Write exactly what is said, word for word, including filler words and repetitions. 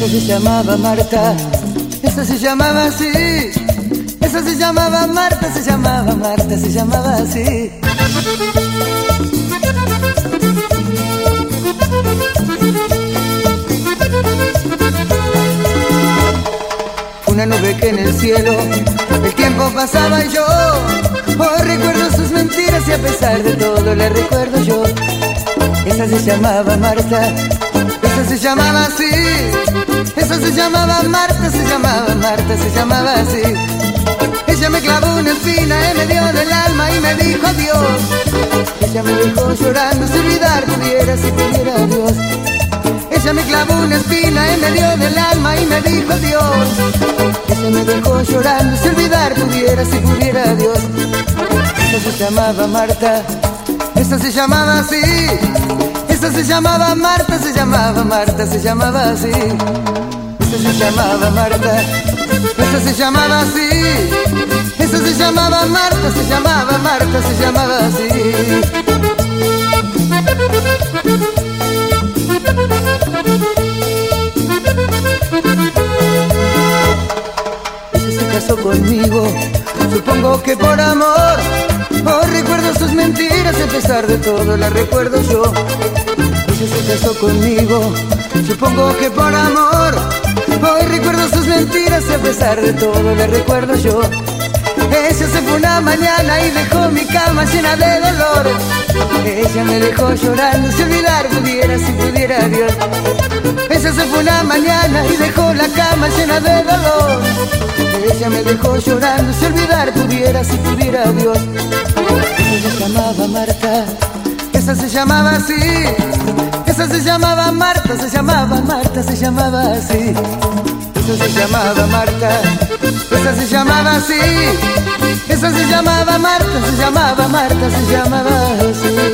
se llamaba Marta, esa se llamaba así. Esa se llamaba Marta, se llamaba Marta, se llamaba así. Una nube que en el cielo el tiempo pasaba y yo hoy recuerdo sus mentiras y a pesar de todo la recuerdo yo. Esa se llamaba Marta, esa se llamaba así. Esa se llamaba Marta, se llamaba Marta, se llamaba así. Ella me clavó una espina en medio del alma y me dijo adiós. Ella me dejó llorando, si olvidar pudiera, si pudiera Dios. Ella me clavó una espina en medio del alma y me dijo adiós. Ella me dejó llorando, si olvidar pudiera, si pudiera Dios. Esa se llamaba Marta, esa se llamaba así. Esa se llamaba Marta, se llamaba Marta, se llamaba así. Esa se llamaba Marta, esa se llamaba así. Esa se llamaba Marta, se llamaba Marta, se llamaba así. Ella se casó conmigo, supongo que por amor. Hoy recuerdo sus mentiras y a pesar de todo la recuerdo yo. Ella se casó conmigo, supongo que por amor. Hoy recuerdo sus mentiras y a pesar de todo la recuerdo yo. Ella se fue una mañana y dejó mi cama llena de dolor. Ella me dejó llorando, si olvidar pudiera, si pudiera Dios. Ella se fue una mañana y dejó la cama llena de dolor. Ella me dejó llorando, si olvidar pudiera, si pudiera Dios. Esa se llamaba Marta, esa se llamaba así. Esa se llamaba Marta, se llamaba Marta, se llamaba así. Esa se llamaba Marta, esa se llamaba así. Esa se llamaba Marta, se llamaba Marta, se llamaba así.